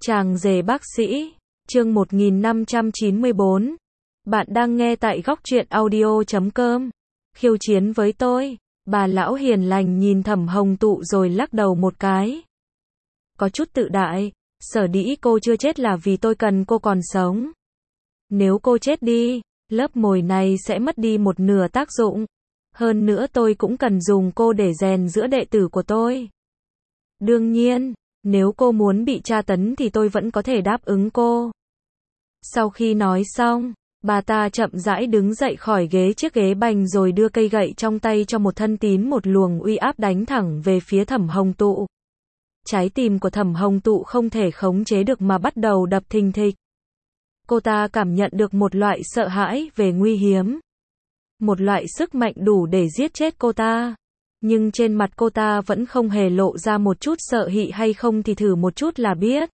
Chàng rể bác sĩ, chương 1594. Bạn đang nghe tại góc truyện audio.com. Khiêu chiến với tôi. Bà lão hiền lành nhìn Thẩm Hồng Tụ rồi lắc đầu một cái. Có chút tự đại, sở dĩ cô chưa chết là vì tôi cần cô còn sống. Nếu cô chết đi, lớp mồi này sẽ mất đi một nửa tác dụng. Hơn nữa tôi cũng cần dùng cô để rèn giữa đệ tử của tôi. Đương nhiên, nếu cô muốn bị tra tấn thì tôi vẫn có thể đáp ứng cô. Sau khi nói xong, bà ta chậm rãi đứng dậy khỏi chiếc ghế bành rồi đưa cây gậy trong tay cho một thân tín, một luồng uy áp đánh thẳng về phía Thẩm Hồng Tụ. Trái tim của Thẩm Hồng Tụ không thể khống chế được mà bắt đầu đập thình thịch. Cô ta cảm nhận được một loại sợ hãi về nguy hiểm. Một loại sức mạnh đủ để giết chết cô ta. Nhưng trên mặt cô ta vẫn không hề lộ ra một chút sợ hãi, hay không thì thử một chút là biết.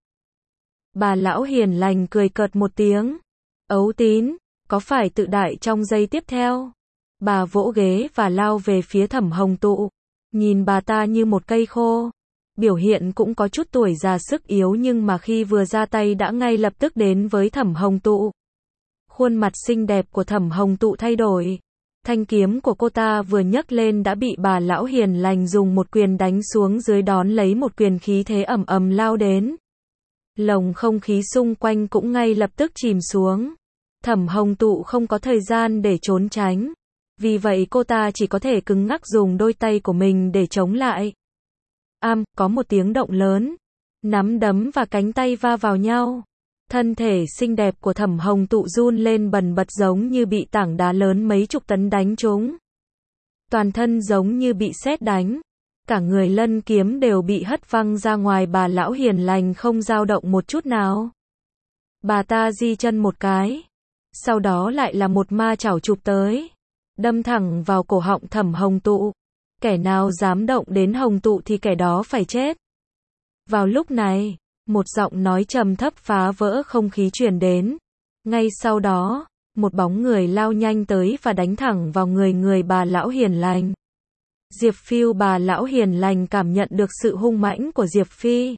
Bà lão hiền lành cười cợt một tiếng. Ấu Tín, có phải tự đại? Trong giây tiếp theo, bà vỗ ghế và lao về phía Thẩm Hồng Tụ. Nhìn bà ta như một cây khô. Biểu hiện cũng có chút tuổi già sức yếu, nhưng mà khi vừa ra tay đã ngay lập tức đến với Thẩm Hồng Tụ. Khuôn mặt xinh đẹp của Thẩm Hồng Tụ thay đổi. Thanh kiếm của cô ta vừa nhấc lên đã bị bà lão hiền lành dùng một quyền đánh xuống dưới, đón lấy một quyền khí thế ầm ầm lao đến. Lồng không khí xung quanh cũng ngay lập tức chìm xuống. Thẩm Hồng Tụ không có thời gian để trốn tránh. Vì vậy cô ta chỉ có thể cứng ngắc dùng đôi tay của mình để chống lại. Có một tiếng động lớn. Nắm đấm và cánh tay va vào nhau. Thân thể xinh đẹp của Thẩm Hồng Tụ run lên bần bật giống như bị tảng đá lớn mấy chục tấn đánh trúng. Toàn thân giống như bị sét đánh. Cả người lân kiếm đều bị hất văng ra ngoài. Bà lão hiền lành không dao động một chút nào. Bà ta di chân một cái. Sau đó lại là một ma chảo chụp tới. Đâm thẳng vào cổ họng Thẩm Hồng Tụ. Kẻ nào dám động đến Hồng Tụ thì kẻ đó phải chết. Vào lúc này, một giọng nói trầm thấp phá vỡ không khí truyền đến. Ngay sau đó, một bóng người lao nhanh tới và đánh thẳng vào người bà lão hiền lành. Diệp Phiêu. Bà lão hiền lành cảm nhận được sự hung mãnh của Diệp Phi.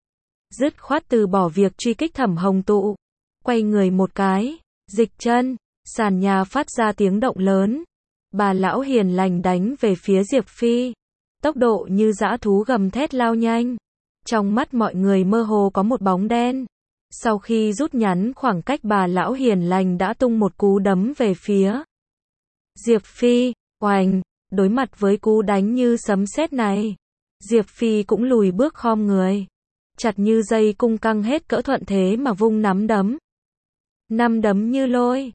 Dứt khoát từ bỏ việc truy kích Thẩm Hồng Tụ. Quay người một cái, dịch chân, sàn nhà phát ra tiếng động lớn. Bà lão hiền lành đánh về phía Diệp Phi. Tốc độ như dã thú gầm thét lao nhanh. Trong mắt mọi người mơ hồ có một bóng đen. Sau khi rút ngắn khoảng cách, bà lão hiền lành đã tung một cú đấm về phía Diệp Phi. Oành, đối mặt với cú đánh như sấm sét này, Diệp Phi cũng lùi bước khom người. Chặt như dây cung căng hết cỡ, thuận thế mà vung nắm đấm. Năm đấm như lôi,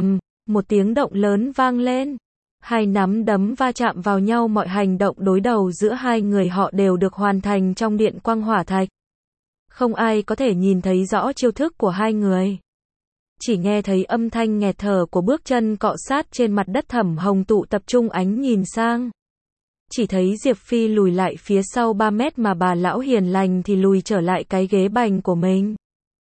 một tiếng động lớn vang lên. Hai nắm đấm va chạm vào nhau, mọi hành động đối đầu giữa hai người họ đều được hoàn thành trong điện quang hỏa thạch. Không ai có thể nhìn thấy rõ chiêu thức của hai người. Chỉ nghe thấy âm thanh nghẹt thở của bước chân cọ sát trên mặt đất. Thẩm Hồng Tụ tập trung ánh nhìn sang. Chỉ thấy Diệp Phi lùi lại phía sau 3 mét mà bà lão hiền lành thì lùi trở lại cái ghế bành của mình.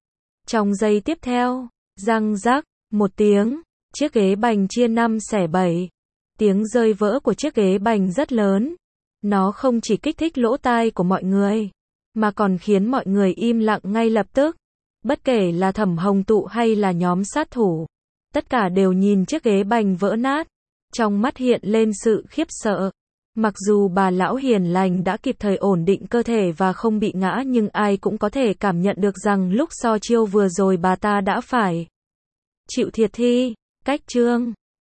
Trong giây tiếp theo, răng rắc, một tiếng, chiếc ghế bành chia 5 xẻ 7. Tiếng rơi vỡ của chiếc ghế bành rất lớn. Nó không chỉ kích thích lỗ tai của mọi người, mà còn khiến mọi người im lặng ngay lập tức. Bất kể là Thẩm Hồng Tụ hay là nhóm sát thủ, tất cả đều nhìn chiếc ghế bành vỡ nát. Trong mắt hiện lên sự khiếp sợ. Mặc dù bà lão hiền lành đã kịp thời ổn định cơ thể và không bị ngã, nhưng ai cũng có thể cảm nhận được rằng lúc so chiêu vừa rồi bà ta đã phải chịu thiệt thi. Cách chương